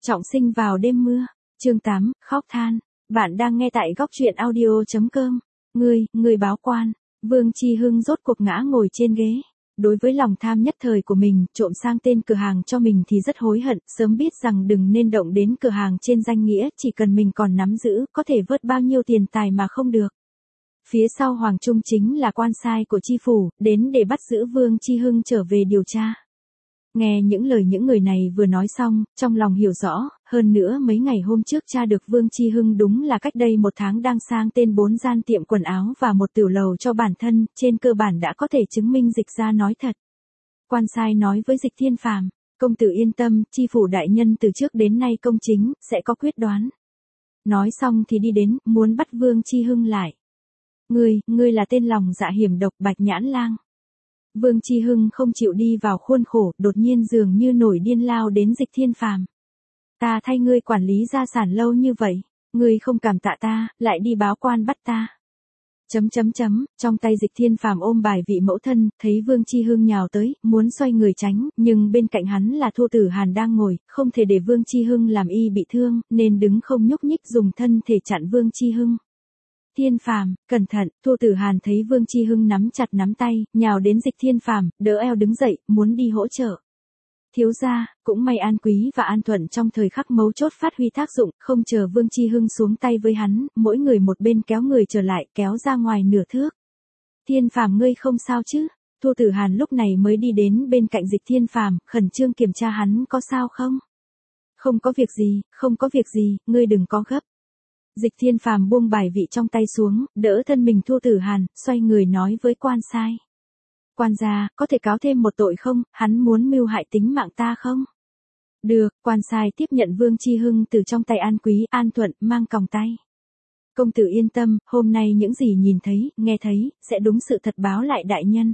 Trọng sinh vào đêm mưa, chương 8, khóc than. Bạn đang nghe tại góc truyện audio.com. Người báo quan, Vương Chi Hưng rốt cuộc ngã ngồi trên ghế. Đối với lòng tham nhất thời của mình, trộm sang tên cửa hàng cho mình thì rất hối hận, sớm biết rằng đừng nên động đến cửa hàng trên danh nghĩa, chỉ cần mình còn nắm giữ, có thể vớt bao nhiêu tiền tài mà không được. Phía sau Hoàng Trung chính là quan sai của chi phủ, đến để bắt giữ Vương Chi Hưng trở về điều tra. Nghe những lời những người này vừa nói xong, trong lòng hiểu rõ, hơn nữa mấy ngày hôm trước tra được Vương Chi Hưng đúng là cách đây 1 tháng đang sang tên 4 gian tiệm quần áo và một tiểu lầu cho bản thân, trên cơ bản đã có thể chứng minh Dịch ra nói thật. Quan sai nói với Dịch Thiên Phàm, công tử yên tâm, chi phủ đại nhân từ trước đến nay công chính, sẽ có quyết đoán. Nói xong thì đi đến, muốn bắt Vương Chi Hưng lại. Ngươi là tên lòng dạ hiểm độc Bạch Nhãn Lang. Vương Chi Hưng không chịu đi vào khuôn khổ, đột nhiên dường như nổi điên lao đến Dịch Thiên Phàm. Ta thay ngươi quản lý gia sản lâu như vậy, ngươi không cảm tạ ta, lại đi báo quan bắt ta. Trong tay Dịch Thiên Phàm ôm bài vị mẫu thân, thấy Vương Chi Hưng nhào tới, muốn xoay người tránh, nhưng bên cạnh hắn là Thua Tử Hàn đang ngồi, không thể để Vương Chi Hưng làm y bị thương, nên đứng không nhúc nhích dùng thân thể chặn Vương Chi Hưng. Thiên Phàm, cẩn thận, Thua Tử Hàn thấy Vương Chi Hưng nắm chặt nắm tay, nhào đến Dịch Thiên Phàm, đỡ eo đứng dậy, muốn đi hỗ trợ. Thiếu gia, cũng may An Quý và An Thuận trong thời khắc mấu chốt phát huy tác dụng, không chờ Vương Chi Hưng xuống tay với hắn, mỗi người một bên kéo người trở lại, kéo ra ngoài nửa thước. Thiên Phàm ngươi không sao chứ? Thua Tử Hàn lúc này mới đi đến bên cạnh Dịch Thiên Phàm, khẩn trương kiểm tra hắn có sao không? Không có việc gì, ngươi đừng có gấp. Dịch Thiên Phàm buông bài vị trong tay xuống, đỡ thân mình Thua Tử Hàn, xoay người nói với quan sai. Quan gia, có thể cáo thêm một tội không, hắn muốn mưu hại tính mạng ta không? Được, quan sai tiếp nhận Vương Chi Hưng từ trong tay An Quý, An Thuận, mang còng tay. Công tử yên tâm, hôm nay những gì nhìn thấy, nghe thấy, sẽ đúng sự thật báo lại đại nhân.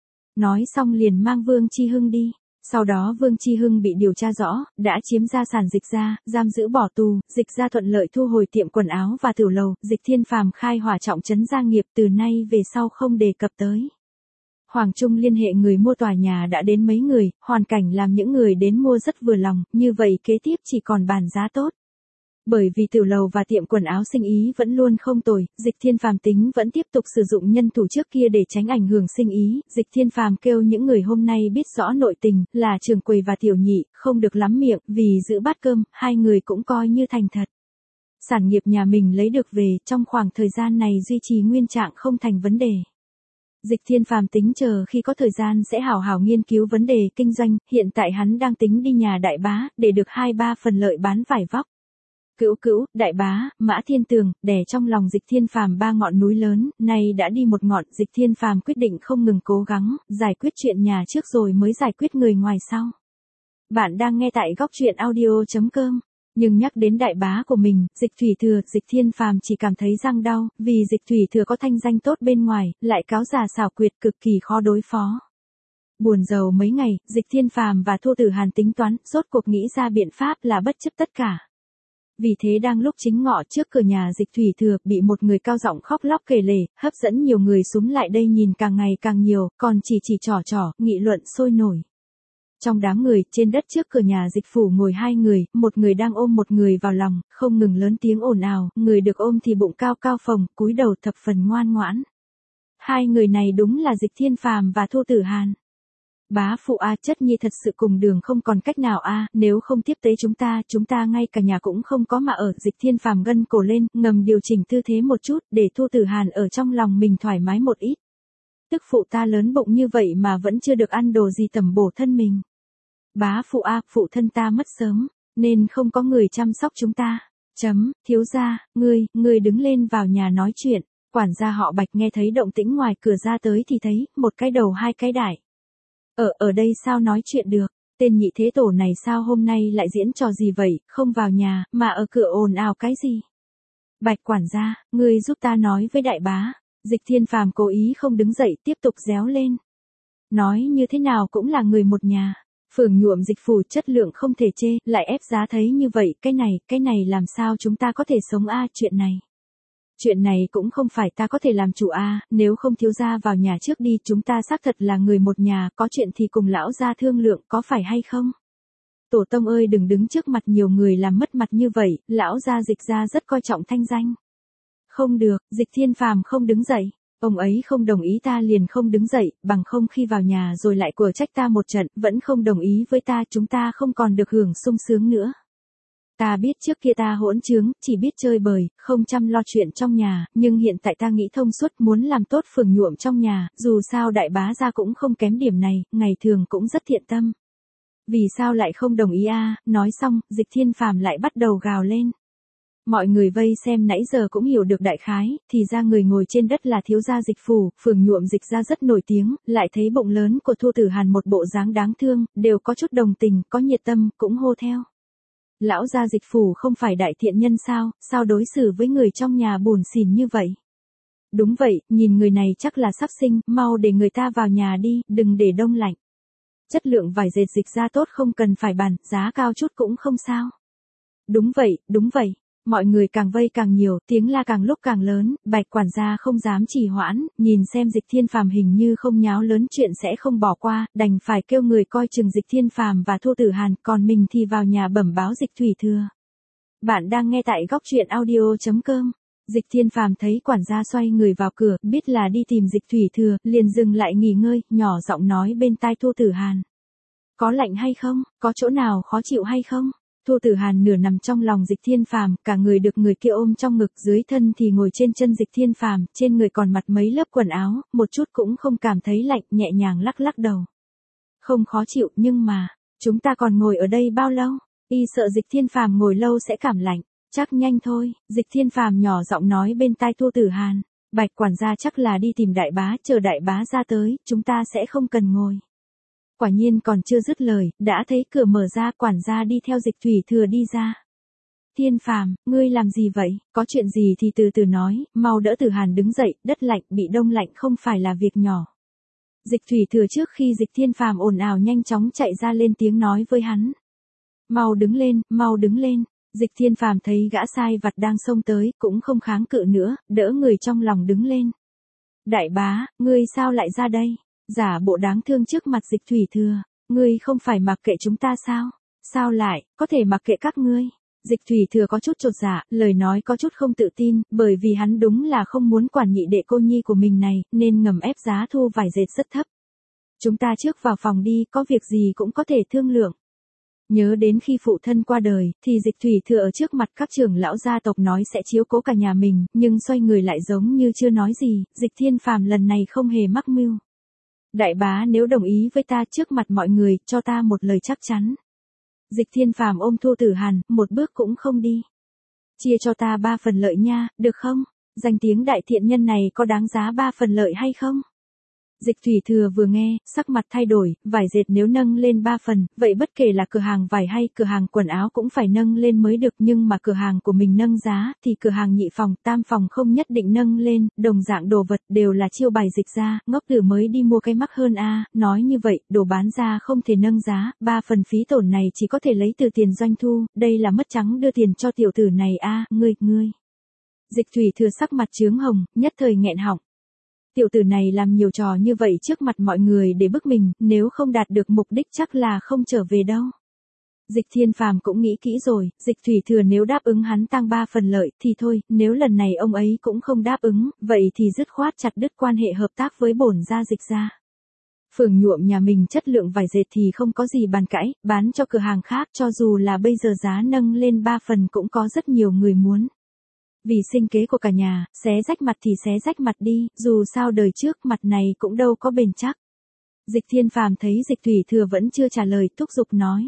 Nói xong liền mang Vương Chi Hưng đi. Sau đó Vương Chi Hưng bị điều tra rõ, đã chiếm gia sản Dịch ra, giam giữ bỏ tù, Dịch ra thuận lợi thu hồi tiệm quần áo và tiểu lầu, Dịch Thiên Phàm khai hỏa trọng trấn gia nghiệp từ nay về sau không đề cập tới. Hoàng Trung liên hệ người mua tòa nhà đã đến mấy người, hoàn cảnh làm những người đến mua rất vừa lòng, như vậy kế tiếp chỉ còn bàn giá tốt. Bởi vì tiểu lầu và tiệm quần áo sinh ý vẫn luôn không tồi, Dịch Thiên Phàm tính vẫn tiếp tục sử dụng nhân thủ trước kia để tránh ảnh hưởng sinh ý, Dịch Thiên Phàm kêu những người hôm nay biết rõ nội tình, là trưởng quầy và tiểu nhị, không được lắm miệng, vì giữ bát cơm, hai người cũng coi như thành thật. Sản nghiệp nhà mình lấy được về, trong khoảng thời gian này duy trì nguyên trạng không thành vấn đề. Dịch Thiên Phàm tính chờ khi có thời gian sẽ hảo hảo nghiên cứu vấn đề kinh doanh, hiện tại hắn đang tính đi nhà đại bá, để được 2-3 phần lợi bán vải vóc. Cữu, đại bá, Mã Thiên Tường, đè trong lòng Dịch Thiên Phàm 3 ngọn núi lớn, nay đã đi một ngọn, Dịch Thiên Phàm quyết định không ngừng cố gắng, giải quyết chuyện nhà trước rồi mới giải quyết người ngoài sau. Bạn đang nghe tại góc truyện audio.com. Nhưng nhắc đến đại bá của mình, Dịch Thủy Thừa, Dịch Thiên Phàm chỉ cảm thấy răng đau, vì Dịch Thủy Thừa có thanh danh tốt bên ngoài, lại cáo già xảo quyệt cực kỳ khó đối phó. Buồn rầu mấy ngày, Dịch Thiên Phàm và Thua Tử Hàn tính toán, rốt cuộc nghĩ ra biện pháp là bất chấp tất cả. Vì thế đang lúc chính ngọ trước cửa nhà Dịch Thủy Thừa, bị một người cao giọng khóc lóc kể lể, hấp dẫn nhiều người xúm lại đây nhìn càng ngày càng nhiều, còn chỉ trỏ, nghị luận sôi nổi. Trong đám người, trên đất trước cửa nhà Dịch phủ ngồi 2 người, một người đang ôm một người vào lòng, không ngừng lớn tiếng ồn ào, người được ôm thì bụng cao cao phồng, cúi đầu thập phần ngoan ngoãn. 2 người này đúng là Dịch Thiên Phàm và Thua Tử Hàn. Bá phụ a, chất nhi thật sự cùng đường không còn cách nào a, nếu không tiếp tế chúng ta ngay cả nhà cũng không có mà ở. Dịch Thiên Phàm gân cổ lên, ngầm điều chỉnh tư thế một chút, để Thua Tử Hàn ở trong lòng mình thoải mái một ít. Tức phụ ta lớn bụng như vậy mà vẫn chưa được ăn đồ gì tẩm bổ thân mình. Bá phụ a, phụ thân ta mất sớm, nên không có người chăm sóc chúng ta. Thiếu gia, ngươi đứng lên vào nhà nói chuyện. Quản gia họ Bạch nghe thấy động tĩnh ngoài cửa ra tới thì thấy, một cái đầu 2 cái đại. Ở đây sao nói chuyện được, tên nhị thế tổ này sao hôm nay lại diễn trò gì vậy, không vào nhà, mà ở cửa ồn ào cái gì. Bạch quản gia, ngươi giúp ta nói với đại bá. Dịch Thiên Phàm cố ý không đứng dậy, tiếp tục réo lên. Nói như thế nào cũng là người một nhà. Phường nhuộm Dịch phủ chất lượng không thể chê, lại ép giá thấy như vậy, cái này làm sao chúng ta có thể sống a, chuyện này cũng không phải ta có thể làm chủ a, nếu không thiếu gia vào nhà trước đi, chúng ta xác thật là người một nhà, có chuyện thì cùng lão gia thương lượng, có phải hay không? Tổ tông ơi đừng đứng trước mặt nhiều người làm mất mặt như vậy, lão gia Dịch gia rất coi trọng thanh danh. Không được, Dịch Thiên Phàm không đứng dậy. Ông ấy không đồng ý ta liền không đứng dậy, bằng không khi vào nhà rồi lại của trách ta một trận, vẫn không đồng ý với ta, chúng ta không còn được hưởng sung sướng nữa. Ta biết trước kia ta hỗn trướng, chỉ biết chơi bời, không chăm lo chuyện trong nhà, nhưng hiện tại ta nghĩ thông suốt muốn làm tốt phường nhuộm trong nhà, dù sao đại bá gia cũng không kém điểm này, ngày thường cũng rất thiện tâm. Vì sao lại không đồng ý a? Nói xong, Dịch Thiên Phàm lại bắt đầu gào lên. Mọi người vây xem nãy giờ cũng hiểu được đại khái, thì ra người ngồi trên đất là thiếu gia Dịch Phủ, phường nhuộm Dịch gia rất nổi tiếng, lại thấy bụng lớn của Thu Tử Hàn một bộ dáng đáng thương, đều có chút đồng tình, có nhiệt tâm, cũng hô theo. Lão gia Dịch Phủ không phải đại thiện nhân sao đối xử với người trong nhà buồn xỉn như vậy? Đúng vậy, nhìn người này chắc là sắp sinh, mau để người ta vào nhà đi, đừng để đông lạnh. Chất lượng vải dệt Dịch gia tốt không cần phải bàn, giá cao chút cũng không sao. Đúng vậy. Mọi người càng vây càng nhiều, tiếng la càng lúc càng lớn, Bạch quản gia không dám trì hoãn, nhìn xem Dịch Thiên Phàm hình như không nháo lớn chuyện sẽ không bỏ qua, đành phải kêu người coi chừng Dịch Thiên Phàm và Thu Tử Hàn, còn mình thì vào nhà bẩm báo Dịch Thủy Thừa. Bạn đang nghe tại góc truyện audio.com. Dịch Thiên Phàm thấy quản gia xoay người vào cửa, biết là đi tìm Dịch Thủy Thừa, liền dừng lại nghỉ ngơi, nhỏ giọng nói bên tai Thu Tử Hàn. Có lạnh hay không, có chỗ nào khó chịu hay không? Thu Tử Hàn nửa nằm trong lòng Dịch Thiên Phàm, cả người được người kia ôm trong ngực, dưới thân thì ngồi trên chân Dịch Thiên Phàm, trên người còn mặc mấy lớp quần áo, một chút cũng không cảm thấy lạnh, nhẹ nhàng lắc lắc đầu. Không khó chịu, nhưng mà, chúng ta còn ngồi ở đây bao lâu? Y sợ Dịch Thiên Phàm ngồi lâu sẽ cảm lạnh, chắc nhanh thôi, Dịch Thiên Phàm nhỏ giọng nói bên tai Thu Tử Hàn. Bạch quản gia chắc là đi tìm đại bá, chờ đại bá ra tới, chúng ta sẽ không cần ngồi. Quả nhiên còn chưa dứt lời, đã thấy cửa mở ra, quản gia đi theo Dịch Thủy Thừa đi ra. Thiên Phàm, ngươi làm gì vậy, có chuyện gì thì từ từ nói, mau đỡ Tử Hàn đứng dậy, đất lạnh, bị đông lạnh không phải là việc nhỏ. Dịch Thủy Thừa trước khi Dịch Thiên Phàm ồn ào nhanh chóng chạy ra lên tiếng nói với hắn. Mau đứng lên. Dịch Thiên Phàm thấy gã sai vặt đang xông tới, cũng không kháng cự nữa, đỡ người trong lòng đứng lên. Đại bá, ngươi sao lại ra đây? Giả bộ đáng thương trước mặt Dịch Thủy Thừa, ngươi không phải mặc kệ chúng ta sao? Sao lại, có thể mặc kệ các ngươi? Dịch Thủy Thừa có chút chột dạ, lời nói có chút không tự tin, bởi vì hắn đúng là không muốn quản nhị đệ cô nhi của mình này, nên ngầm ép giá thu vải dệt rất thấp. Chúng ta trước vào phòng đi, có việc gì cũng có thể thương lượng. Nhớ đến khi phụ thân qua đời, thì Dịch Thủy Thừa ở trước mặt các trưởng lão gia tộc nói sẽ chiếu cố cả nhà mình, nhưng xoay người lại giống như chưa nói gì, Dịch Thiên Phàm lần này không hề mắc mưu. Đại bá nếu đồng ý với ta trước mặt mọi người, cho ta một lời chắc chắn. Dịch Thiên Phàm ôm Thu Tử Hàn, một bước cũng không đi. Chia cho ta 3 phần lợi nha, được không? Danh tiếng đại thiện nhân này có đáng giá 3 phần lợi hay không? Dịch Thủy Thừa vừa nghe, sắc mặt thay đổi, vải dệt nếu nâng lên 3 phần, vậy bất kể là cửa hàng vải hay cửa hàng quần áo cũng phải nâng lên mới được, nhưng mà cửa hàng của mình nâng giá, thì cửa hàng nhị phòng, tam phòng không nhất định nâng lên, đồng dạng đồ vật đều là chiêu bài Dịch ra, ngốc tử mới đi mua cái mắc hơn a. Nói như vậy, đồ bán ra không thể nâng giá, 3 phần phí tổn này chỉ có thể lấy từ tiền doanh thu, đây là mất trắng đưa tiền cho tiểu tử này a, ngươi. Dịch Thủy Thừa sắc mặt chướng hồng, nhất thời nghẹn họng. Tiểu tử này làm nhiều trò như vậy trước mặt mọi người để bức mình, nếu không đạt được mục đích chắc là không trở về đâu. Dịch Thiên Phàm cũng nghĩ kỹ rồi, Dịch Thủy Thừa nếu đáp ứng hắn tăng 3 phần lợi, thì thôi, nếu lần này ông ấy cũng không đáp ứng, vậy thì dứt khoát chặt đứt quan hệ hợp tác với bổn gia Dịch ra. Phường nhuộm nhà mình chất lượng vải dệt thì không có gì bàn cãi, bán cho cửa hàng khác cho dù là bây giờ giá nâng lên 3 phần cũng có rất nhiều người muốn. Vì sinh kế của cả nhà, xé rách mặt thì xé rách mặt đi, dù sao đời trước mặt này cũng đâu có bền chắc. Dịch Thiên Phàm thấy Dịch Thủy Thừa vẫn chưa trả lời, thúc giục nói.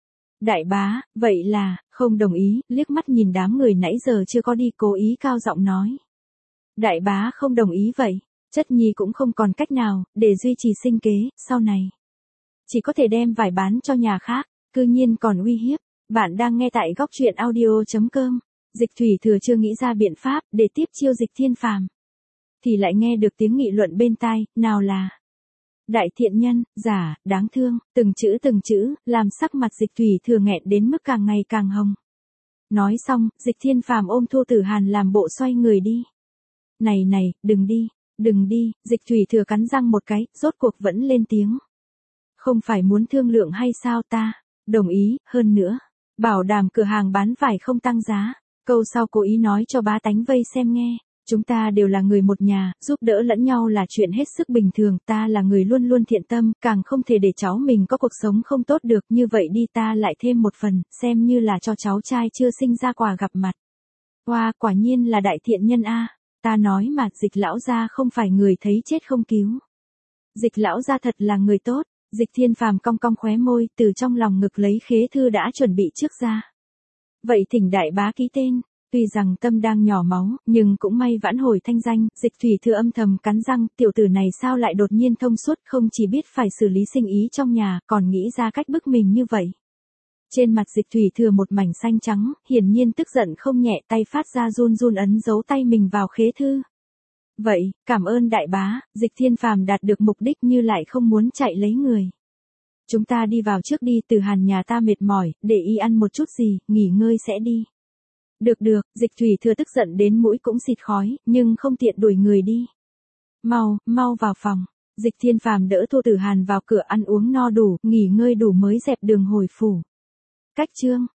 Đại bá, vậy là, không đồng ý, liếc mắt nhìn đám người nãy giờ chưa có đi, cố ý cao giọng nói. Đại bá không đồng ý vậy, chất nhi cũng không còn cách nào, để duy trì sinh kế, sau này. Chỉ có thể đem vải bán cho nhà khác, cư nhiên còn uy hiếp. Bạn đang nghe tại góc truyện audio.com. Dịch Thủy Thừa chưa nghĩ ra biện pháp để tiếp chiêu Dịch Thiên Phàm, thì lại nghe được tiếng nghị luận bên tai, nào là đại thiện nhân, giả, đáng thương, từng chữ, làm sắc mặt Dịch Thủy Thừa nghẹn đến mức càng ngày càng hồng. Nói xong, Dịch Thiên Phàm ôm Thu Tử Hàn làm bộ xoay người đi. Này, đừng đi, Dịch Thủy Thừa cắn răng một cái, rốt cuộc vẫn lên tiếng. Không phải muốn thương lượng hay sao ta? Đồng ý, hơn nữa. Bảo đảm cửa hàng bán vải không tăng giá. Câu sau cố ý nói cho bá tánh vây xem nghe. Chúng ta đều là người một nhà, giúp đỡ lẫn nhau là chuyện hết sức bình thường, ta là người luôn luôn thiện tâm, càng không thể để cháu mình có cuộc sống không tốt được, như vậy đi ta lại thêm một phần, xem như là cho cháu trai chưa sinh ra quà gặp mặt. Wow, quả nhiên là đại thiện nhân a. Ta nói mà, Dịch lão gia không phải người thấy chết không cứu. Dịch lão gia thật là người tốt. Dịch Thiên Phàm cong cong khóe môi, từ trong lòng ngực lấy khế thư đã chuẩn bị trước ra. Vậy thỉnh đại bá ký tên. Tuy rằng tâm đang nhỏ máu, nhưng cũng may vãn hồi thanh danh, Dịch Thủy Thừa âm thầm cắn răng, tiểu tử này sao lại đột nhiên thông suốt, không chỉ biết phải xử lý sinh ý trong nhà, còn nghĩ ra cách bức mình như vậy. Trên mặt Dịch Thủy Thừa một mảnh xanh trắng, hiển nhiên tức giận không nhẹ, tay phát ra run run ấn dấu tay mình vào khế thư. Vậy, cảm ơn đại bá, Dịch Thiên Phàm đạt được mục đích như lại không muốn chạy lấy người. Chúng ta đi vào trước đi, Từ Hàn nhà ta mệt mỏi, để y ăn một chút gì, nghỉ ngơi sẽ đi. Được, Dịch Thủy Thừa tức giận đến mũi cũng xịt khói, nhưng không tiện đuổi người đi. Mau vào phòng. Dịch Thiên Phàm đỡ Tô Tử Hàn vào cửa, ăn uống no đủ, nghỉ ngơi đủ mới dẹp đường hồi phủ. Cách chương